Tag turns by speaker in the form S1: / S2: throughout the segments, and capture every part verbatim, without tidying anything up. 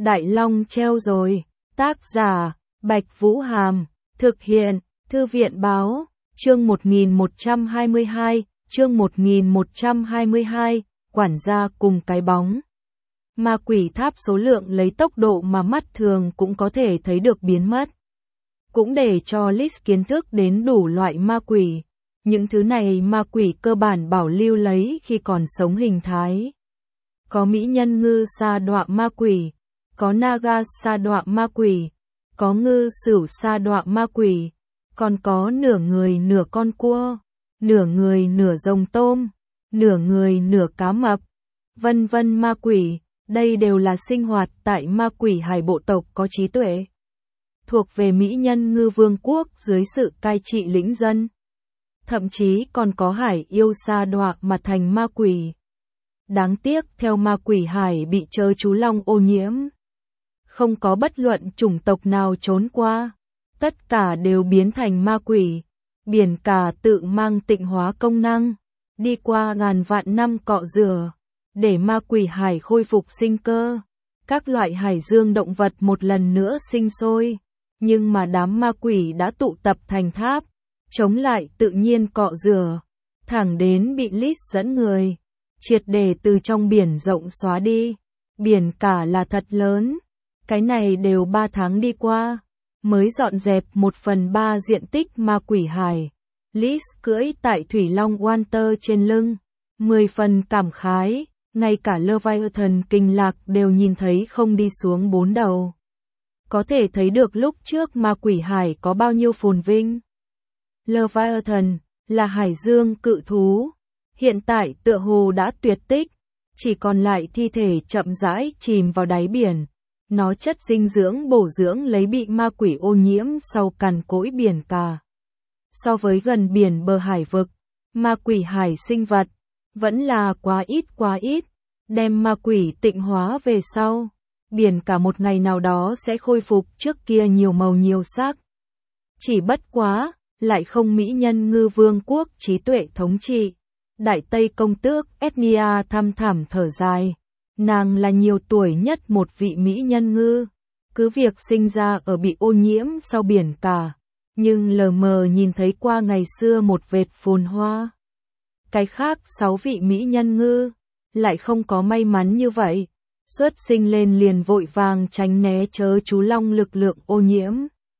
S1: Đại Long treo rồi. Tác giả, Bạch Vũ Hàm. Thực hiện, Thư viện báo. Chương một nghìn một trăm hai mươi hai, chương một nghìn một trăm hai mươi hai, quản gia cùng cái bóng. Ma quỷ tháp số lượng lấy tốc độ mà mắt thường cũng có thể thấy được biến mất. Cũng để cho Liz kiến thức đến đủ loại ma quỷ. Những thứ này ma quỷ cơ bản bảo lưu lấy khi còn sống hình thái. Có mỹ nhân ngư sa đọa ma quỷ, có naga sa đọa ma quỷ, có ngư sửu sa đọa ma quỷ, còn có nửa người nửa con cua, nửa người nửa rồng tôm, nửa người nửa cá mập, vân vân ma quỷ. Đây đều là sinh hoạt tại ma quỷ hải bộ tộc có trí tuệ, thuộc về mỹ nhân ngư vương quốc dưới sự cai trị lĩnh dân. Thậm chí còn có hải yêu sa đọa mà thành ma quỷ. Đáng tiếc theo ma quỷ hải bị chớ chú long ô nhiễm, không có bất luận chủng tộc nào trốn qua, tất cả đều biến thành ma quỷ. Biển cả tự mang tịnh hóa công năng, đi qua ngàn vạn năm cọ rửa, để ma quỷ hải khôi phục sinh cơ. Các loại hải dương động vật một lần nữa sinh sôi, nhưng mà đám ma quỷ đã tụ tập thành tháp, chống lại tự nhiên cọ rửa, thẳng đến bị Liz dẫn người, triệt để từ trong biển rộng xóa đi. Biển cả là thật lớn, cái này đều ba tháng đi qua, mới dọn dẹp một phần ba diện tích ma quỷ hải. Liz cưỡi tại Thủy Long Walter trên lưng, mười phần cảm khái, ngay cả Leviathan kinh lạc đều nhìn thấy không đi xuống bốn đầu. Có thể thấy được lúc trước ma quỷ hải có bao nhiêu phồn vinh. Leviathan là hải dương cự thú, hiện tại tựa hồ đã tuyệt tích, chỉ còn lại thi thể chậm rãi chìm vào đáy biển. Nó chất dinh dưỡng bổ dưỡng lấy bị ma quỷ ô nhiễm sau cằn cỗi biển cả. So với gần biển bờ hải vực, ma quỷ hải sinh vật vẫn là quá ít quá ít. Đem ma quỷ tịnh hóa về sau, biển cả một ngày nào đó sẽ khôi phục trước kia nhiều màu nhiều sắc. Chỉ bất quá, lại không mỹ nhân ngư vương quốc trí tuệ thống trị. Đại Tây công tước Ethnia thăm thẳm thở dài. Nàng là nhiều tuổi nhất một vị mỹ nhân ngư, cứ việc sinh ra ở bị ô nhiễm sau biển cả, nhưng lờ mờ nhìn thấy qua ngày xưa một vệt phồn hoa. Cái khác sáu vị mỹ nhân ngư lại không có may mắn như vậy, xuất sinh lên liền vội vàng tránh né chớ chú long lực lượng ô nhiễm.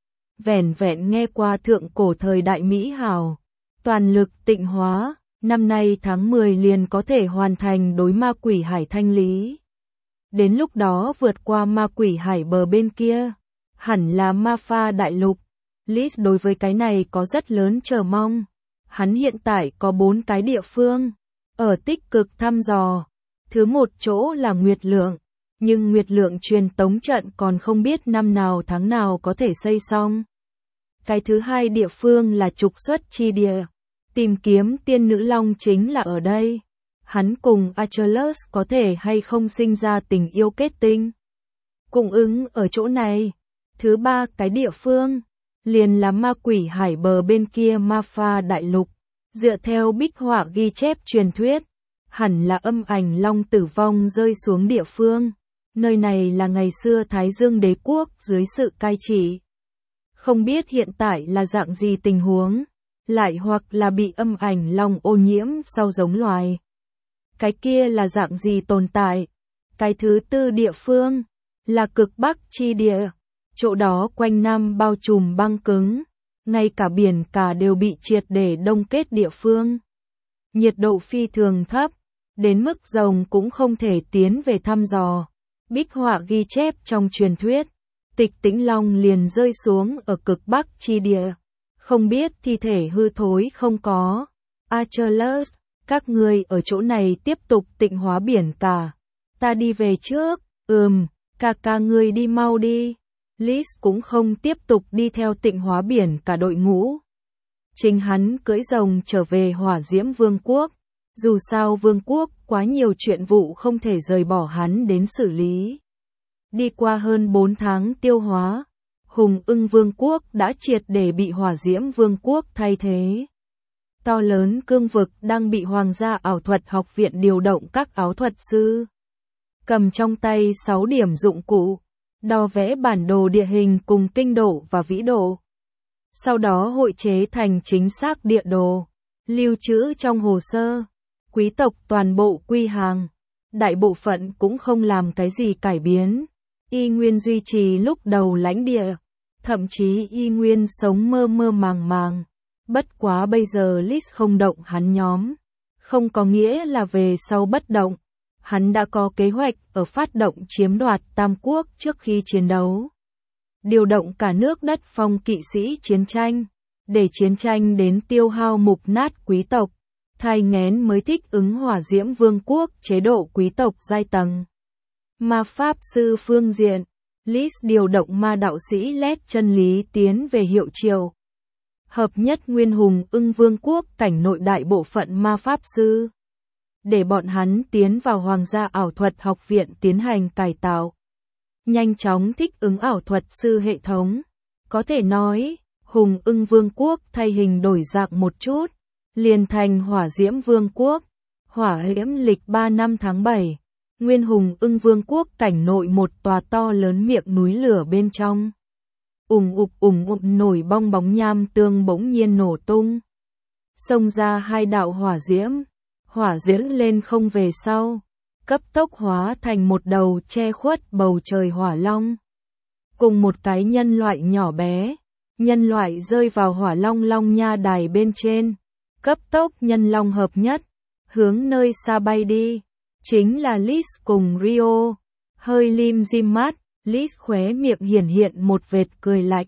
S1: Vẻn vẹn nghe qua thượng cổ thời đại mỹ hào, toàn lực tịnh hóa, năm nay tháng mười liền có thể hoàn thành đối ma quỷ hải thanh lý. Đến lúc đó vượt qua ma quỷ hải bờ bên kia, hẳn là ma pha đại lục. Liz đối với cái này có rất lớn chờ mong. Hắn hiện tại có bốn cái địa phương ở tích cực thăm dò. Thứ một chỗ là Nguyệt Lượng, nhưng Nguyệt Lượng truyền tống trận còn không biết năm nào tháng nào có thể xây xong. Cái thứ hai địa phương là trục xuất chi địa, tìm kiếm tiên nữ long chính là ở đây. Hắn cùng Achilles có thể hay không sinh ra tình yêu kết tinh, cung ứng ở chỗ này. Thứ ba cái địa phương liền là ma quỷ hải bờ bên kia ma pha đại lục. Dựa theo bích họa ghi chép truyền thuyết, hẳn là âm ảnh long tử vong rơi xuống địa phương. Nơi này là ngày xưa Thái Dương đế quốc dưới sự cai trị. Không biết hiện tại là dạng gì tình huống, lại hoặc là bị âm ảnh long ô nhiễm sau giống loài. Cái kia là dạng gì tồn tại. Cái thứ tư địa phương là cực bắc chi địa, chỗ đó quanh năm bao trùm băng cứng, ngay cả biển cả đều bị triệt để đông kết địa phương. Nhiệt độ phi thường thấp, đến mức rồng cũng không thể tiến về thăm dò. Bích họa ghi chép trong truyền thuyết, Tịch Tĩnh Long liền rơi xuống ở cực bắc chi địa, không biết thi thể hư thối không có. Achilles, các ngươi ở chỗ này tiếp tục tịnh hóa biển cả, ta đi về trước. Ừm, ca ca ngươi đi mau đi. Liz cũng không tiếp tục đi theo tịnh hóa biển cả đội ngũ. Chính hắn cưỡi rồng trở về Hỏa Diễm Vương quốc. Dù sao Vương quốc quá nhiều chuyện vụ không thể rời bỏ hắn đến xử lý. Đi qua hơn bốn tháng tiêu hóa, Hùng Ưng Vương quốc đã triệt để bị Hỏa Diễm Vương quốc thay thế. To lớn cương vực đang bị Hoàng gia ảo thuật học viện điều động các áo thuật sư. Cầm trong tay sáu điểm dụng cụ, đo vẽ bản đồ địa hình cùng kinh độ và vĩ độ. Sau đó hội chế thành chính xác địa đồ, lưu trữ trong hồ sơ. Quý tộc toàn bộ quy hàng, đại bộ phận cũng không làm cái gì cải biến, y nguyên duy trì lúc đầu lãnh địa, thậm chí y nguyên sống mơ mơ màng màng. Bất quá bây giờ Lis không động hắn nhóm, không có nghĩa là về sau bất động. Hắn đã có kế hoạch ở phát động chiếm đoạt Tam Quốc trước khi chiến đấu. Điều động cả nước đất phong kỵ sĩ chiến tranh, để chiến tranh đến tiêu hao mục nát quý tộc, thai nghén mới thích ứng hỏa diễm vương quốc chế độ quý tộc giai tầng. Ma pháp sư phương diện, Lis điều động ma đạo sĩ lét chân lý tiến về hiệu triều. Hợp nhất nguyên hùng ưng vương quốc cảnh nội đại bộ phận ma pháp sư, để bọn hắn tiến vào hoàng gia ảo thuật học viện tiến hành cải tạo. Nhanh chóng thích ứng ảo thuật sư hệ thống. Có thể nói, hùng ưng vương quốc thay hình đổi dạng một chút, liền thành hỏa diễm vương quốc. Hỏa diễm lịch ba năm tháng bảy, nguyên hùng ưng vương quốc cảnh nội một tòa to lớn miệng núi lửa bên trong. Ùng ục ùng ục nổi bong bóng nham tương bỗng nhiên nổ tung. Xông ra hai đạo hỏa diễm, hỏa diễm lên không về sau, cấp tốc hóa thành một đầu che khuất bầu trời hỏa long. Cùng một cái nhân loại nhỏ bé, nhân loại rơi vào hỏa long long nha đài bên trên, cấp tốc nhân long hợp nhất, hướng nơi xa bay đi, chính là Lis cùng Rio. Hơi lim dim mắt, Lis khóe miệng hiển hiện một vệt cười lạnh.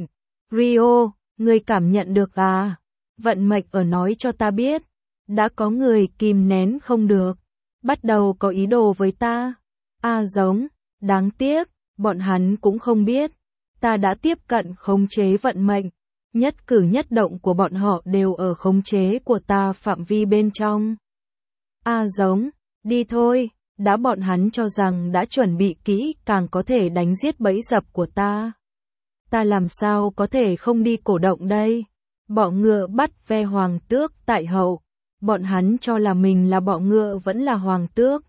S1: Rio, ngươi cảm nhận được à? Vận mệnh ở nói cho ta biết, đã có người kìm nén không được, bắt đầu có ý đồ với ta. A giống, đáng tiếc, bọn hắn cũng không biết, ta đã tiếp cận khống chế vận mệnh, nhất cử nhất động của bọn họ đều ở khống chế của ta phạm vi bên trong. A giống, đi thôi, đã bọn hắn cho rằng đã chuẩn bị kỹ càng có thể đánh giết bẫy dập của ta. Ta làm sao có thể không đi cổ động đây? Bọ ngựa bắt ve hoàng tước tại hậu, bọn hắn cho là mình là bọ ngựa vẫn là hoàng tước.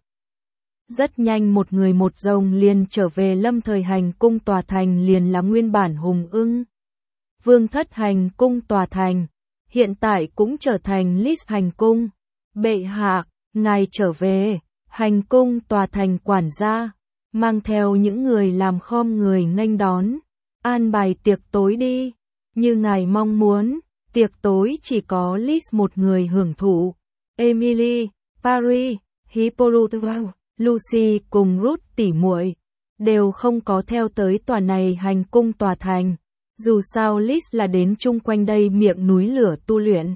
S1: Rất nhanh một người một rồng liền trở về lâm thời hành cung tòa thành liền là nguyên bản hùng ưng. Vương thất hành cung tòa thành, hiện tại cũng trở thành Lis hành cung. Bệ hạ, ngài trở về, hành cung tòa thành quản gia, mang theo những người làm khom người nghênh đón, an bài tiệc tối đi, như ngài mong muốn. Tiệc tối chỉ có Lis một người hưởng thụ. Emily, Paris, Hippolyte, Lucy cùng Ruth tỉ muội đều không có theo tới tòa này hành cung tòa thành. Dù sao Lis là đến chung quanh đây miệng núi lửa tu luyện,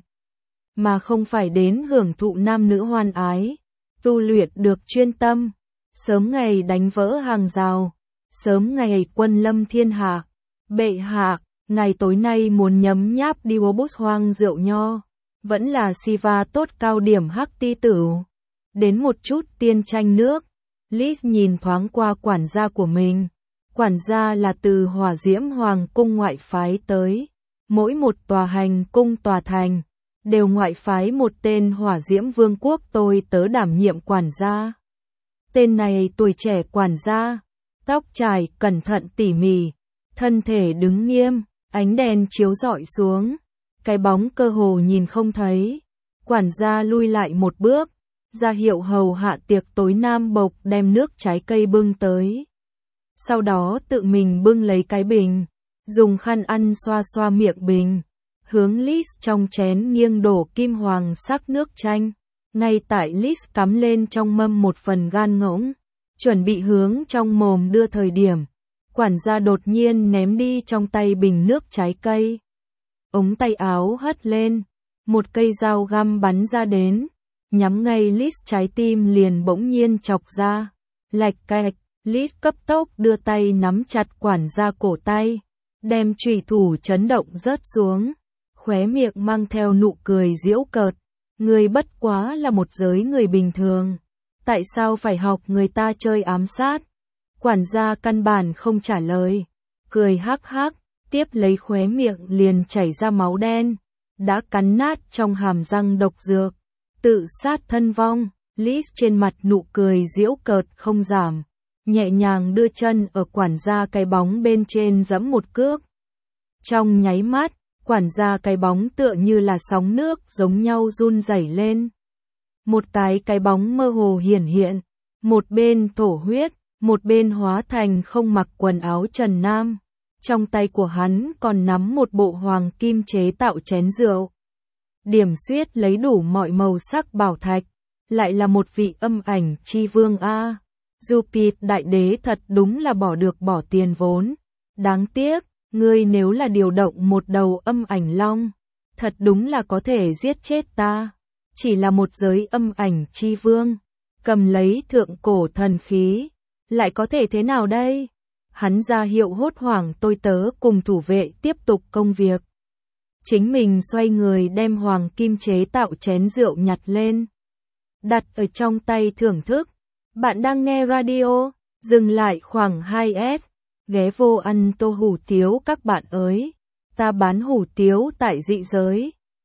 S1: mà không phải đến hưởng thụ nam nữ hoan ái. Tu luyện được chuyên tâm, sớm ngày đánh vỡ hàng rào, sớm ngày quân lâm thiên hạ. Bệ hạ, ngày tối nay muốn nhấm nháp Diobus hoang rượu nho, vẫn là Siva tốt cao điểm hắc ti tử. Đến một chút tiên tranh nước, Lis nhìn thoáng qua quản gia của mình. Quản gia là từ Hỏa Diễm Hoàng cung ngoại phái tới, mỗi một tòa hành cung tòa thành đều ngoại phái một tên Hỏa Diễm Vương quốc tôi tớ đảm nhiệm quản gia. Tên này tuổi trẻ quản gia, tóc trải cẩn thận tỉ mỉ, thân thể đứng nghiêm, ánh đèn chiếu rọi xuống, cái bóng cơ hồ nhìn không thấy. Quản gia lui lại một bước, ra hiệu hầu hạ tiệc tối nam bộc đem nước trái cây bưng tới. Sau đó tự mình bưng lấy cái bình, dùng khăn ăn xoa xoa miệng bình, hướng Lis trong chén nghiêng đổ kim hoàng sắc nước chanh. Ngay tại Lis cắm lên trong mâm một phần gan ngỗng, chuẩn bị hướng trong mồm đưa thời điểm, quản gia đột nhiên ném đi trong tay bình nước trái cây. Ống tay áo hất lên, một cây dao găm bắn ra đến, nhắm ngay Lis trái tim liền bỗng nhiên chọc ra. Lạch cạch, Lis cấp tốc đưa tay nắm chặt quản gia cổ tay, đem chùy thủ chấn động rớt xuống, khóe miệng mang theo nụ cười giễu cợt. Người bất quá là một giới người bình thường, tại sao phải học người ta chơi ám sát? Quản gia căn bản không trả lời, cười hắc hắc, tiếp lấy khóe miệng liền chảy ra máu đen, đã cắn nát trong hàm răng độc dược, tự sát thân vong. Lis trên mặt nụ cười giễu cợt không giảm, nhẹ nhàng đưa chân ở quản gia cái bóng bên trên giẫm một cước. Trong nháy mắt, quản gia cái bóng tựa như là sóng nước giống nhau run rẩy lên. Một cái cái bóng mơ hồ hiển hiện, một bên thổ huyết, một bên hóa thành không mặc quần áo Trần Nam. Trong tay của hắn còn nắm một bộ hoàng kim chế tạo chén rượu. Điểm xuyết lấy đủ mọi màu sắc bảo thạch, lại là một vị âm ảnh chi vương a. Jupiter đại đế thật đúng là bỏ được bỏ tiền vốn. Đáng tiếc, ngươi nếu là điều động một đầu âm ảnh long, thật đúng là có thể giết chết ta. Chỉ là một giới âm ảnh chi vương, cầm lấy thượng cổ thần khí, lại có thể thế nào đây? Hắn ra hiệu hốt hoảng tôi tớ cùng thủ vệ tiếp tục công việc. Chính mình xoay người đem hoàng kim chế tạo chén rượu nhặt lên, đặt ở trong tay thưởng thức. Bạn đang nghe radio, dừng lại khoảng hai s, ghé vô ăn tô hủ tiếu các bạn ơi. Ta bán hủ tiếu tại dị giới.